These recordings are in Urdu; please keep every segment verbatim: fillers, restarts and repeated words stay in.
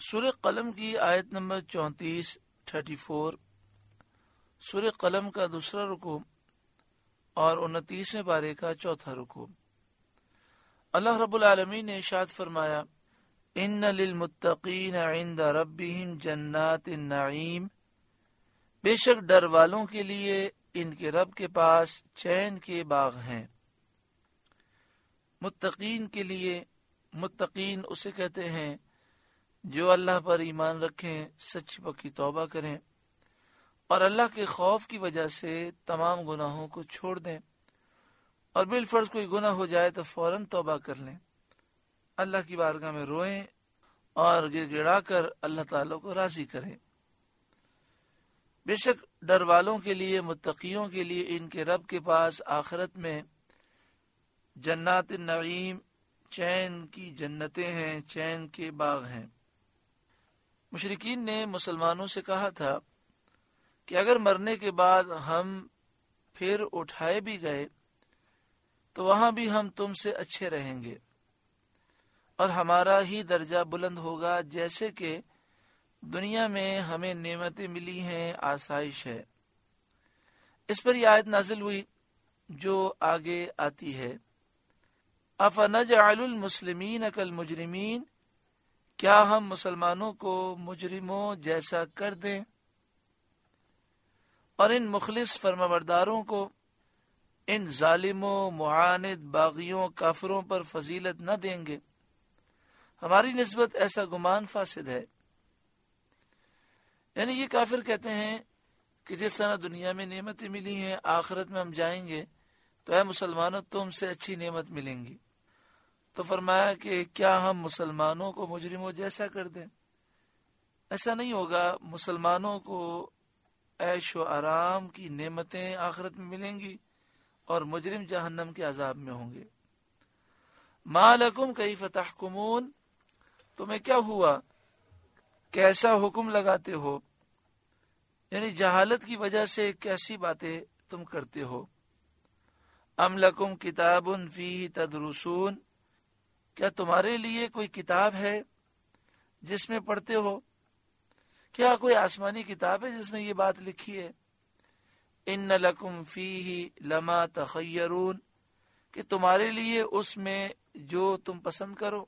سورہ قلم کی آیت نمبر چونتیس تھرٹی فور، سورہ قلم کا دوسرا رکوع اور انتیسویں پارے کا چوتھا رکوع۔ اللہ رب العالمین نے ارشاد فرمایا، ان للمتقین عند ربہم جنات النعیم، بے شک ڈر والوں کے لیے ان کے رب کے پاس چین کے باغ ہیں۔ متقین کے لیے، متقین اسے کہتے ہیں جو اللہ پر ایمان رکھیں، سچی پکی توبہ کریں اور اللہ کے خوف کی وجہ سے تمام گناہوں کو چھوڑ دیں، اور بالفرض کوئی گناہ ہو جائے تو فوراً توبہ کر لیں، اللہ کی بارگاہ میں روئیں اور گڑ گڑا کر اللہ تعالیٰ کو راضی کریں۔ بے شک ڈر والوں کے لیے، متقیوں کے لیے ان کے رب کے پاس آخرت میں جنات النعیم، چین کی جنتیں ہیں، چین کے باغ ہیں۔ مشرکین نے مسلمانوں سے کہا تھا کہ اگر مرنے کے بعد ہم پھر اٹھائے بھی گئے تو وہاں بھی ہم تم سے اچھے رہیں گے اور ہمارا ہی درجہ بلند ہوگا، جیسے کہ دنیا میں ہمیں نعمتیں ملی ہیں، آسائش ہے۔ اس پر یہ آیت نازل ہوئی جو آگے آتی ہے، افنجعل المسلمین کالمجرمین، کیا ہم مسلمانوں کو مجرموں جیسا کر دیں اور ان مخلص فرمانبرداروں کو، ان ظالموں، معاند، باغیوں، کافروں پر فضیلت نہ دیں گے؟ ہماری نسبت ایسا گمان فاسد ہے۔ یعنی یہ کافر کہتے ہیں کہ جس طرح دنیا میں نعمتیں ملی ہیں، آخرت میں ہم جائیں گے تو اے مسلمانوں تم سے اچھی نعمت ملیں گی۔ تو فرمایا کہ کیا ہم مسلمانوں کو مجرموں جیسا کر دیں؟ ایسا نہیں ہوگا، مسلمانوں کو عیش و آرام کی نعمتیں آخرت میں ملیں گی اور مجرم جہنم کے عذاب میں ہوں گے۔ ما لکم کیف تحکمون، تمہیں کیا ہوا، کیسا حکم لگاتے ہو؟ یعنی جہالت کی وجہ سے کیسی باتیں تم کرتے ہو۔ ام لکم کتاب فیہ تدرسون، کیا تمہارے لیے کوئی کتاب ہے جس میں پڑھتے ہو؟ کیا کوئی آسمانی کتاب ہے جس میں یہ بات لکھی ہے؟ ان لکم فیہ لما تخیرون، کہ تمہارے لیے اس میں جو تم پسند کرو۔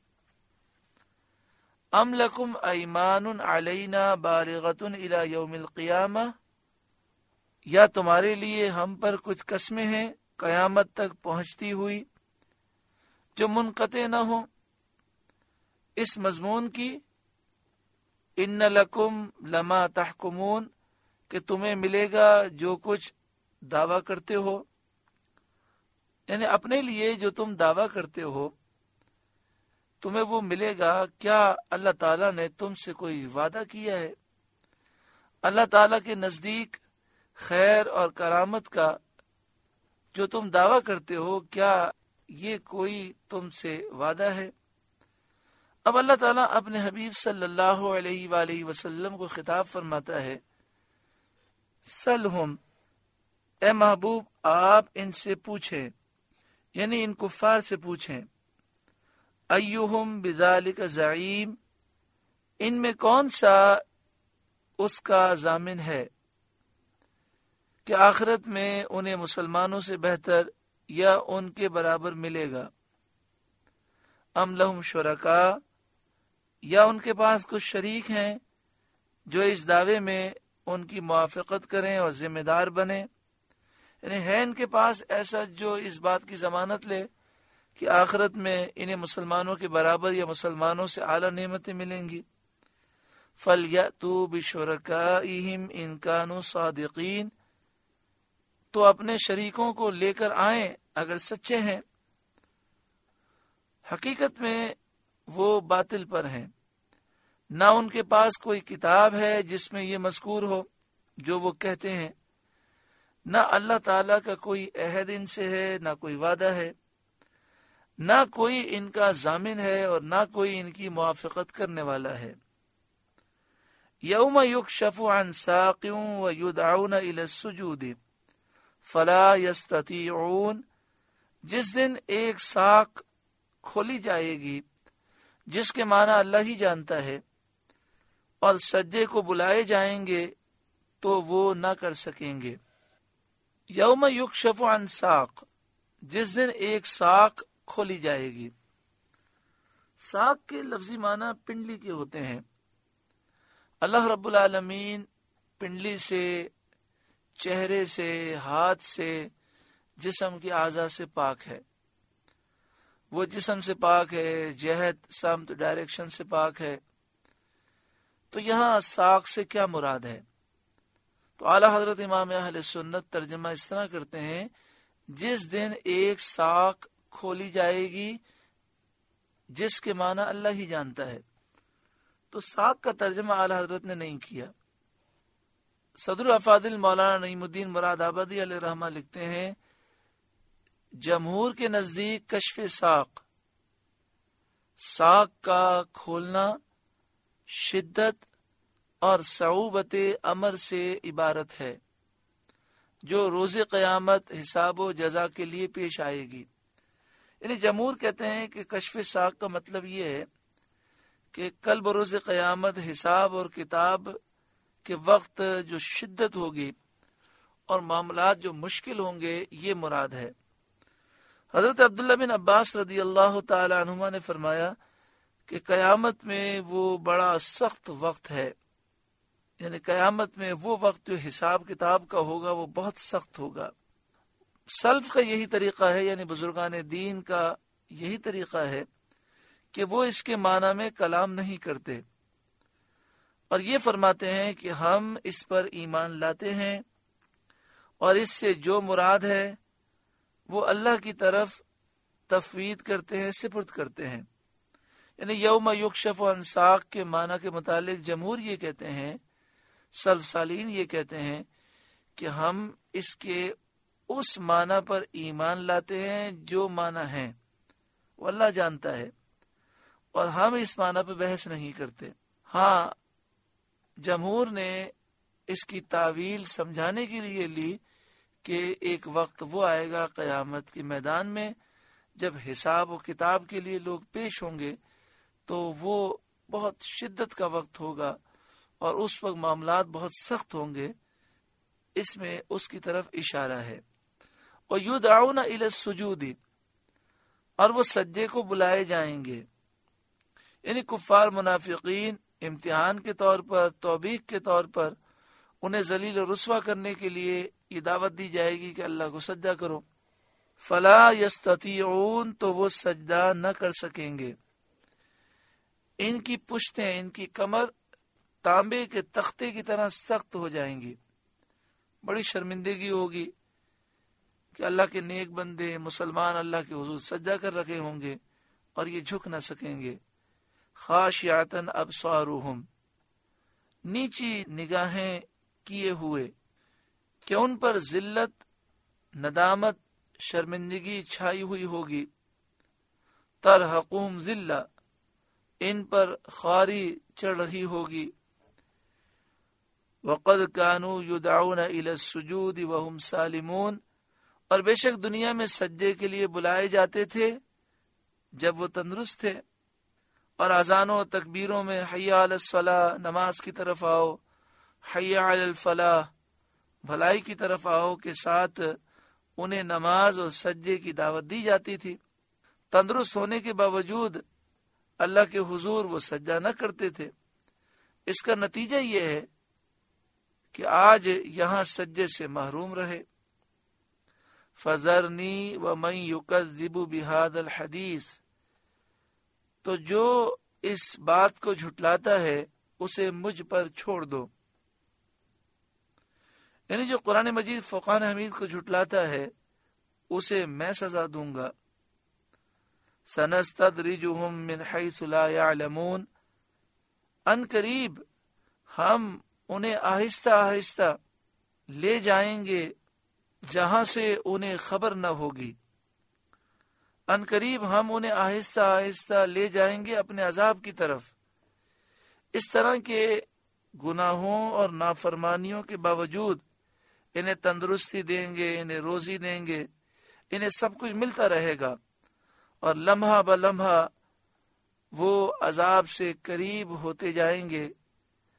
ام لکم ایمان علینا بالغۃ الی یوم القیامہ، یا تمہارے لیے ہم پر کچھ قسمیں ہیں قیامت تک پہنچتی ہوئی جو منقطع نہ ہوں۔ اس مضمون کی ان لکم لما تحکمون، کہ تمہیں ملے گا جو کچھ دعویٰ کرتے ہو، یعنی اپنے لیے جو تم دعویٰ کرتے ہو تمہیں وہ ملے گا۔ کیا اللہ تعالیٰ نے تم سے کوئی وعدہ کیا ہے؟ اللہ تعالیٰ کے نزدیک خیر اور کرامت کا جو تم دعویٰ کرتے ہو، کیا یہ کوئی تم سے وعدہ ہے؟ اب اللہ تعالیٰ اپنے حبیب صلی اللہ علیہ وآلہ وسلم کو خطاب فرماتا ہے، سلہم، اے محبوب آپ ان سے پوچھیں، یعنی ان کفار سے پوچھیں، ایہم بذالک زعیم، ان میں کون سا اس کا ضامن ہے کہ آخرت میں انہیں مسلمانوں سے بہتر یا ان کے برابر ملے گا؟ ام لہم شرکاء، یا ان کے پاس کچھ شریک ہیں جو اس دعوے میں ان کی موافقت کریں اور ذمہ دار بنیں، یعنی ہے ان کے پاس ایسا جو اس بات کی ضمانت لے کہ آخرت میں انہیں مسلمانوں کے برابر یا مسلمانوں سے اعلیٰ نعمتیں ملیں گی۔ فَلْيَأْتُوا بِشُرَكَائِهِمْ إِنْ كَانُوا صَادِقِينَ، تو اپنے شریکوں کو لے کر آئیں اگر سچے ہیں۔ حقیقت میں وہ باطل پر ہیں، نہ ان کے پاس کوئی کتاب ہے جس میں یہ مذکور ہو جو وہ کہتے ہیں، نہ اللہ تعالیٰ کا کوئی عہد ان سے ہے، نہ کوئی وعدہ ہے، نہ کوئی ان کا ضامن ہے اور نہ کوئی ان کی موافقت کرنے والا ہے۔ یوم یکشف عن ساق ویدعون الی السجود فلا یستطیعون، جس دن ایک ساق کھولی جائے گی جس کے معنی اللہ ہی جانتا ہے، اور سجدے کو بلائے جائیں گے تو وہ نہ کر سکیں گے۔ یوم یکشف عن ساق، جس دن ایک ساق کھولی جائے گی۔ ساق کے لفظی معنی پنڈلی کے ہوتے ہیں۔ اللہ رب العالمین پنڈلی سے، چہرے سے، ہاتھ سے، جسم کی اعضاء سے پاک ہے۔ وہ جسم سے پاک ہے، جہت، سمت، ڈائریکشن سے پاک ہے۔ تو یہاں ساق سے کیا مراد ہے؟ تو اعلیٰ حضرت امام اہل سنت ترجمہ اس طرح کرتے ہیں، جس دن ایک ساق کھولی جائے گی، جس کے معنی اللہ ہی جانتا ہے۔ تو ساق کا ترجمہ اعلیٰ حضرت نے نہیں کیا۔ صدر الافاضل مولانا نعیم الدین مراد آبادی علیہ رحمہ لکھتے ہیں، جمہور کے نزدیک کشف ساق، ساق کا کھولنا شدت اور صعوبت امر سے عبارت ہے، جو روز قیامت حساب و جزا کے لیے پیش آئے گی۔ یعنی جمہور کہتے ہیں کہ کشف ساق کا مطلب یہ ہے کہ کل بروز قیامت حساب اور کتاب کے وقت جو شدت ہوگی اور معاملات جو مشکل ہوں گے، یہ مراد ہے۔ حضرت عبداللہ بن عباس رضی اللہ تعالی عنہما نے فرمایا کہ قیامت میں وہ بڑا سخت وقت ہے، یعنی قیامت میں وہ وقت جو حساب کتاب کا ہوگا وہ بہت سخت ہوگا۔ سلف کا یہی طریقہ ہے، یعنی بزرگان دین کا یہی طریقہ ہے کہ وہ اس کے معنی میں کلام نہیں کرتے، اور یہ فرماتے ہیں کہ ہم اس پر ایمان لاتے ہیں اور اس سے جو مراد ہے وہ اللہ کی طرف تفویض کرتے ہیں، سپرد کرتے ہیں۔ یعنی یوم یکشف عن ساق کے معنی کے متعلق جمہور یہ کہتے ہیں، سلف صالحین یہ کہتے ہیں کہ ہم اس کے اس معنی پر ایمان لاتے ہیں جو معنی ہیں وہ اللہ جانتا ہے، اور ہم اس معنی پہ بحث نہیں کرتے۔ ہاں، جمہور نے اس کی تعویل سمجھانے کے لیے لی کہ ایک وقت وہ آئے گا قیامت کے میدان میں جب حساب و کتاب کے لیے لوگ پیش ہوں گے، تو وہ بہت شدت کا وقت ہوگا اور اس وقت معاملات بہت سخت ہوں گے۔ اس میں اس کی طرف اشارہ ہے۔ وَيُدْعَوْنَ إِلَى السُّجُودِ، اور وہ سجدے کو بلائے جائیں گے۔ یعنی کفار منافقین امتحان کے طور پر، توبیخ کے طور پر انہیں ذلیل و رسوا کرنے کے لیے یہ دعوت دی جائے گی کہ اللہ کو سجدہ کرو۔ فلا یستطیعون، تو وہ سجدہ نہ کر سکیں گے۔ ان کی پشتیں، ان کی کمر تانبے کے تختے کی طرح سخت ہو جائیں گی۔ بڑی شرمندگی ہوگی کہ اللہ کے نیک بندے مسلمان اللہ کے حضور سجدہ کر رکھے ہوں گے اور یہ جھک نہ سکیں گے۔ خاشعتن ابصارہم، نیچی نگاہیں کیے ہوئے کہ ان پر ذلت، ندامت، شرمندگی چھائی ہوئی ہوگی۔ ترہقہم ذلہ، ان پر خواری چڑھ رہی ہوگی۔ وقد كانوا يدعون الى السجود وهم سالمون، اور بے شک دنیا میں سجدے کے لیے بلائے جاتے تھے جب وہ تندرست تھے، اور اذانوں و تکبیروں میں حی علی الصلاۃ، نماز کی طرف آؤ، حی علی الفلاح، بھلائی کی طرف آؤ کے ساتھ انہیں نماز اور سجدے کی دعوت دی جاتی تھی۔ تندرست ہونے کے باوجود اللہ کے حضور وہ سجدہ نہ کرتے تھے۔ اس کا نتیجہ یہ ہے کہ آج یہاں سجدے سے محروم رہے۔ فَذَرْنِي وَمَنْ يُكَذِّبُ بِهَذَا الْحَدِيثِ، تو جو اس بات کو جھٹلاتا ہے اسے مجھ پر چھوڑ دو۔ یعنی جو قرآن مجید فرقان حمید کو جھٹلاتا ہے اسے میں سزا دوں گا۔ سَنَسْتَدْرِجُهُمْ مِنْ حَيْثُ لَا يَعْلَمُونَ، ان قریب ہم انہیں آہستہ آہستہ لے جائیں گے جہاں سے انہیں خبر نہ ہوگی۔ ان قریب ہم انہیں آہستہ آہستہ لے جائیں گے اپنے عذاب کی طرف۔ اس طرح کے گناہوں اور نافرمانیوں کے باوجود انہیں تندرستی دیں گے، انہیں روزی دیں گے، انہیں سب کچھ ملتا رہے گا، اور لمحہ بلمحہ وہ عذاب سے قریب ہوتے جائیں گے،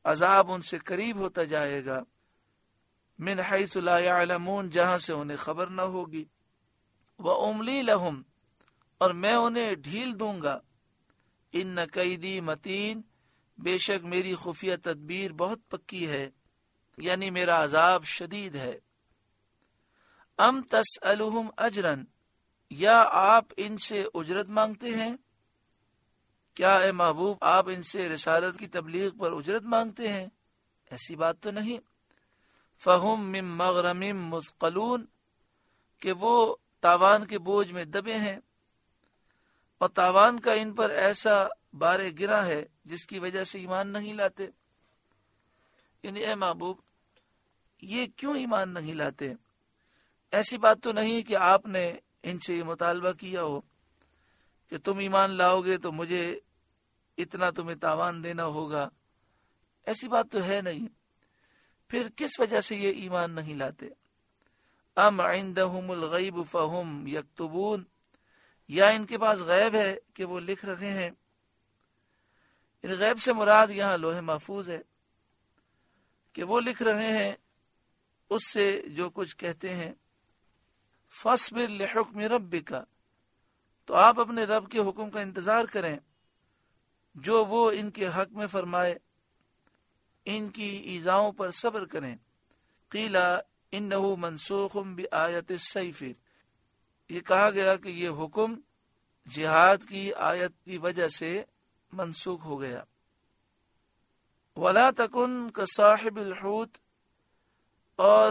عذاب ان سے قریب ہوتا جائے گا، من حیث لا یعلمون، جہاں سے انہیں خبر نہ ہوگی، وَأُمْلِي لَهُمْ، اور میں انہیں ڈھیل دوں گا، ان قیدی متین، بے شک میری خفیہ تدبیر بہت پکی ہے، یعنی میرا عذاب شدید ہے۔ ام تسألہم اجرن، یا آپ ان سے اجرت مانگتے ہیں؟ کیا اے محبوب آپ ان سے رسالت کی تبلیغ پر اجرت مانگتے ہیں؟ ایسی بات تو نہیں۔ فہم من مغرم مثقلون، کہ وہ تاوان کے بوجھ میں دبے ہیں، اور تاوان کا ان پر ایسا بار گرا ہے جس کی وجہ سے ایمان نہیں لاتے۔ یعنی اے محبوب یہ کیوں ایمان نہیں لاتے؟ ایسی بات تو نہیں کہ آپ نے ان سے یہ مطالبہ کیا ہو کہ تم ایمان لاؤ گے تو مجھے اتنا تمہیں تاوان دینا ہوگا، ایسی بات تو ہے نہیں، پھر کس وجہ سے یہ ایمان نہیں لاتے؟ ام عندہم الغیب فہم یکتبون، یا ان کے پاس غیب ہے کہ وہ لکھ رہے ہیں؟ ان غیب سے مراد یہاں لوح محفوظ ہے کہ وہ لکھ رہے ہیں اس سے جو کچھ کہتے ہیں۔ فاصبر لحکم ربک، تو آپ اپنے رب کے حکم کا انتظار کریں جو وہ ان کے حق میں فرمائے، ان کی ایذاؤں پر صبر کریں۔ قیل انہ منسوخ بآیت السیف، یہ کہا گیا کہ یہ حکم جہاد کی آیت کی وجہ سے منسوخ ہو گیا۔ ولا تکن کصاحب الحوت، اور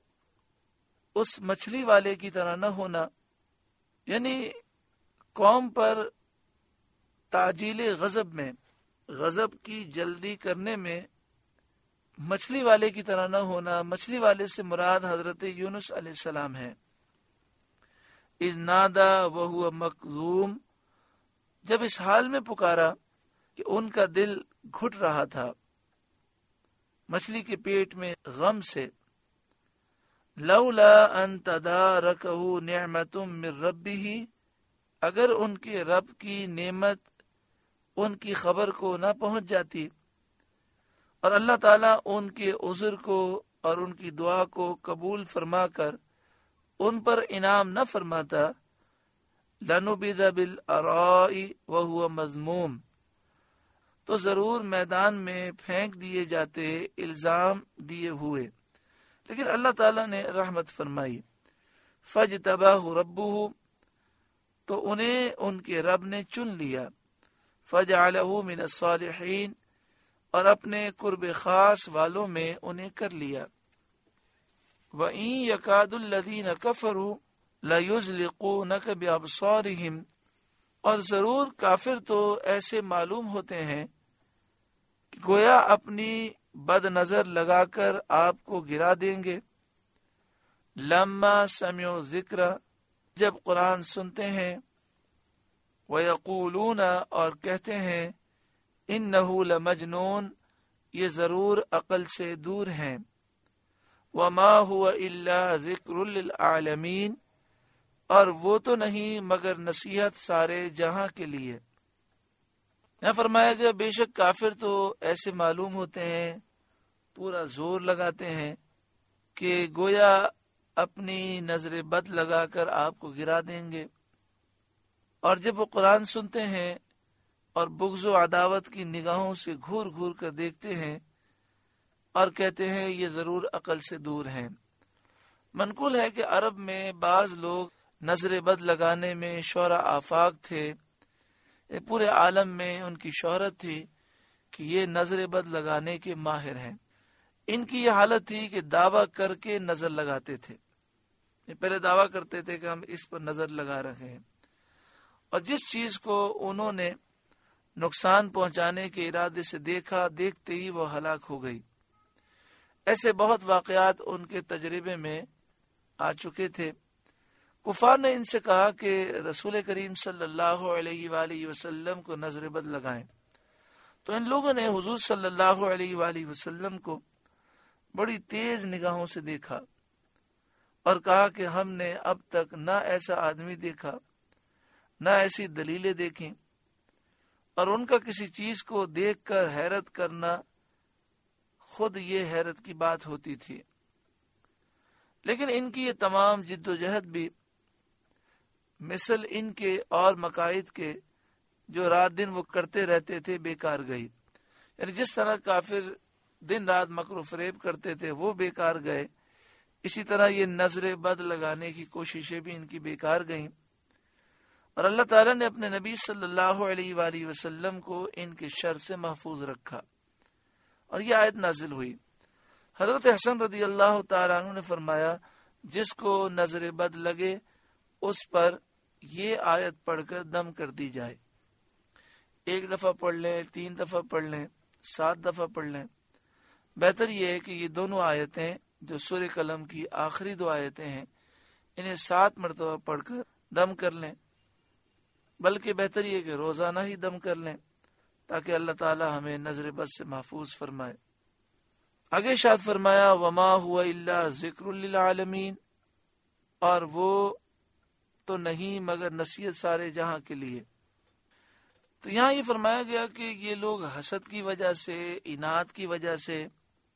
اس مچھلی والے کی طرح نہ ہونا، یعنی قوم پر تعجیل غضب میں، غضب کی جلدی کرنے میں مچھلی والے کی طرح نہ ہونا۔ مچھلی والے سے مراد حضرت یونس علیہ السلام ہے۔ اذ نادا وہو مکظوم، جب اس حال میں پکارا کہ ان کا دل گھٹ رہا تھا مچھلی کے پیٹ میں غم سے۔ لولا ان تدارکہ نعمت من ربہ، اگر ان کے رب کی نعمت ان کی خبر کو نہ پہنچ جاتی اور اللہ تعالیٰ ان کے عذر کو اور ان کی دعا کو قبول فرما کر ان پر انعام نہ فرماتا، لنبذ بالعراء وهو مذموم، تو ضرور میدان میں پھینک دیے جاتے الزام دیے ہوئے، لیکن اللہ تعالیٰ نے رحمت فرمائی۔ فاجتباہ ربہ، تو انہیں ان کے رب نے چن لیا، فجعلہ من الصالحین، اور اپنے قرب خاص والوں میں انہیں کر لیا۔ وَإِن يَكَادُ الَّذِينَ كَفَرُوا لَيُزْلِقُونَكَ بِأَبْصَارِهِمْ، اور ضرور کافر تو ایسے معلوم ہوتے ہیں کہ گویا اپنی بد نظر لگا کر آپ کو گرا دیں گے۔ لما سمعوا ذکر، جب قرآن سنتے ہیں، وَيَقُولُونَ، اور کہتے ہیں، إِنَّهُ لَمَجْنُونَ، یہ ضرور عقل سے دور ہیں۔ وَمَا هُوَ إِلَّا ذِكْرٌ لِلْعَالَمِينَ، اور وہ تو نہیں مگر نصیحت سارے جہاں کے لیے۔ یہاں فرمایا گیا بے شک کافر تو ایسے معلوم ہوتے ہیں، پورا زور لگاتے ہیں کہ گویا اپنی نظر بد لگا کر آپ کو گرا دیں گے، اور جب وہ قرآن سنتے ہیں اور بغض و عداوت کی نگاہوں سے گھور گھور کر دیکھتے ہیں اور کہتے ہیں یہ ضرور عقل سے دور ہیں۔ منقول ہے کہ عرب میں بعض لوگ نظر بد لگانے میں شعراء آفاق تھے، پورے عالم میں ان کی شہرت تھی کہ یہ نظر بد لگانے کے ماہر ہیں۔ ان کی یہ حالت تھی کہ دعویٰ کر کے نظر لگاتے تھے، پہلے دعویٰ کرتے تھے کہ ہم اس پر نظر لگا رہے ہیں، اور جس چیز کو انہوں نے نقصان پہنچانے کے ارادے سے دیکھا، دیکھتے ہی وہ ہلاک ہو گئی۔ ایسے بہت واقعات ان کے تجربے میں آ چکے تھے۔ کفار نے ان سے کہا کہ رسول کریم صلی اللہ علیہ وآلہ وسلم کو نظر بد لگائیں، تو ان لوگوں نے حضور صلی اللہ علیہ وآلہ وسلم کو بڑی تیز نگاہوں سے دیکھا اور کہا کہ ہم نے اب تک نہ ایسا آدمی دیکھا، نہ ایسی دلیلیں دیکھیں، اور ان کا کسی چیز کو دیکھ کر حیرت کرنا خود یہ حیرت کی بات ہوتی تھی، لیکن ان کی یہ تمام جد و جہد بھی مثل ان کے اور مقاصد کے جو رات دن وہ کرتے رہتے تھے بیکار گئی. یعنی جس طرح کافر دن رات مکر و فریب کرتے تھے وہ بیکار گئے، اسی طرح یہ نظر بد لگانے کی کوششیں بھی ان کی بیکار گئیں. اور اللہ تعالیٰ نے اپنے نبی صلی اللہ علیہ وآلہ وسلم کو ان کے شر سے محفوظ رکھا اور یہ آیت نازل ہوئی. حضرت حسن رضی اللہ تعالیٰ عنہ نے فرمایا جس کو نظر بد لگے اس پر یہ آیت پڑھ کر دم کر دی جائے. ایک دفعہ پڑھ لیں، تین دفعہ پڑھ لیں، سات دفعہ پڑھ لیں. بہتر یہ ہے کہ یہ دونوں آیتیں جو سورہ قلم کی آخری دو آیتیں ہیں انہیں سات مرتبہ پڑھ کر دم کر لیں، بلکہ بہتر یہ کہ روزانہ ہی دم کر لیں تاکہ اللہ تعالی ہمیں نظر بد سے محفوظ فرمائے. آگے ارشاد فرمایا وما هو الا ذکر للعالمین، اور وہ تو نہیں مگر نصیحت سارے جہاں کے لیے. تو یہاں یہ فرمایا گیا کہ یہ لوگ حسد کی وجہ سے، اناد کی وجہ سے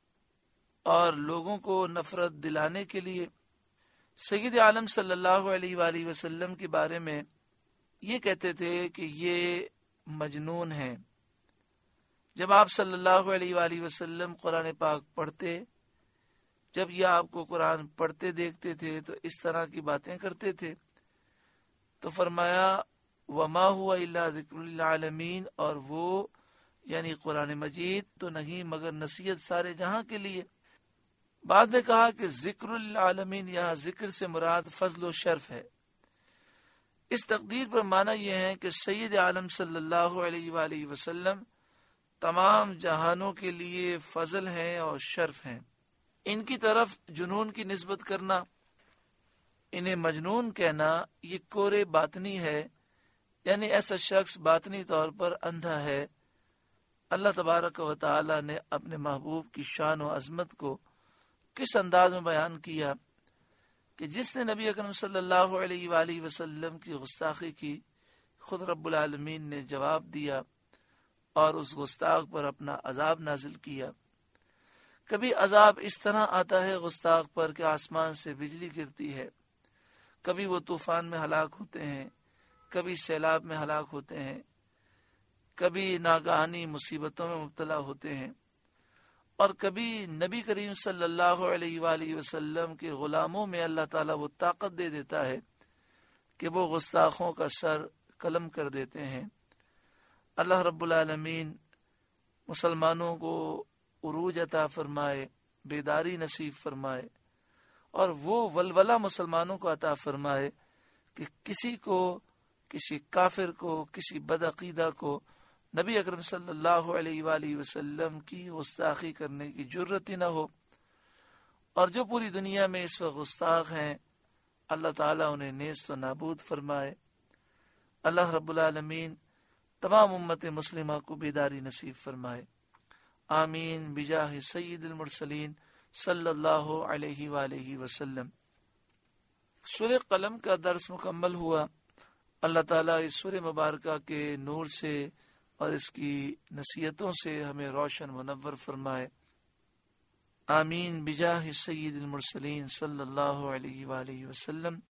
اور لوگوں کو نفرت دلانے کے لیے سید عالم صلی اللہ علیہ وآلہ وسلم کے بارے میں یہ کہتے تھے کہ یہ مجنون ہیں. جب آپ صلی اللہ علیہ وآلہ وسلم قرآن پاک پڑھتے، جب یہ آپ کو قرآن پڑھتے دیکھتے تھے تو اس طرح کی باتیں کرتے تھے. تو فرمایا وما هو الا ذکر للعالمین، اور وہ یعنی قرآن مجید تو نہیں مگر نصیحت سارے جہاں کے لیے. بعد نے کہا کہ ذکر للعالمین یہاں ذکر سے مراد فضل و شرف ہے. اس تقدیر پر معنی یہ ہے کہ سید عالم صلی اللہ علیہ وآلہ وسلم تمام جہانوں کے لیے فضل ہیں اور شرف ہیں. ان کی طرف جنون کی نسبت کرنا، انہیں مجنون کہنا، یہ کورے باطنی ہے، یعنی ایسا شخص باطنی طور پر اندھا ہے. اللہ تبارک و تعالی نے اپنے محبوب کی شان و عظمت کو کس انداز میں بیان کیا کہ جس نے نبی اکرم صلی اللہ علیہ وآلہ وسلم کی گستاخی کی خود رب العالمین نے جواب دیا اور اس گستاخ پر اپنا عذاب نازل کیا. کبھی عذاب اس طرح آتا ہے گستاخ پر کہ آسمان سے بجلی گرتی ہے، کبھی وہ طوفان میں ہلاک ہوتے ہیں، کبھی سیلاب میں ہلاک ہوتے ہیں، کبھی ناگہانی مصیبتوں میں مبتلا ہوتے ہیں، اور کبھی نبی کریم صلی اللہ علیہ وآلہ وسلم کے غلاموں میں اللہ تعالیٰ وہ طاقت دے دیتا ہے کہ وہ گستاخوں کا سر قلم کر دیتے ہیں. اللہ رب العالمین مسلمانوں کو عروج عطا فرمائے، بیداری نصیب فرمائے، اور وہ ولولہ مسلمانوں کو عطا فرمائے کہ کسی کو، کسی کافر کو، کسی بدعقیدہ کو نبی اکرم صلی اللہ علیہ وآلہ وسلم کی گستاخی کرنے کی جرت ہی نہ ہو. اور جو پوری دنیا میں اس وقت گستاخ ہیں اللہ تعالیٰ انہیں نیست و نابود فرمائے. اللہ رب العالمین تمام امت مسلمہ کو بیداری نصیب فرمائے. آمین بجاہ سید المرسلین صلی اللہ علیہ وآلہ وسلم. سورہ قلم کا درس مکمل ہوا. اللہ تعالیٰ اس سورہ مبارکہ کے نور سے اور اس کی نصیحتوں سے ہمیں روشن منور فرمائے. آمین بجاہ سید المرسلین صلی اللہ علیہ وآلہ وسلم.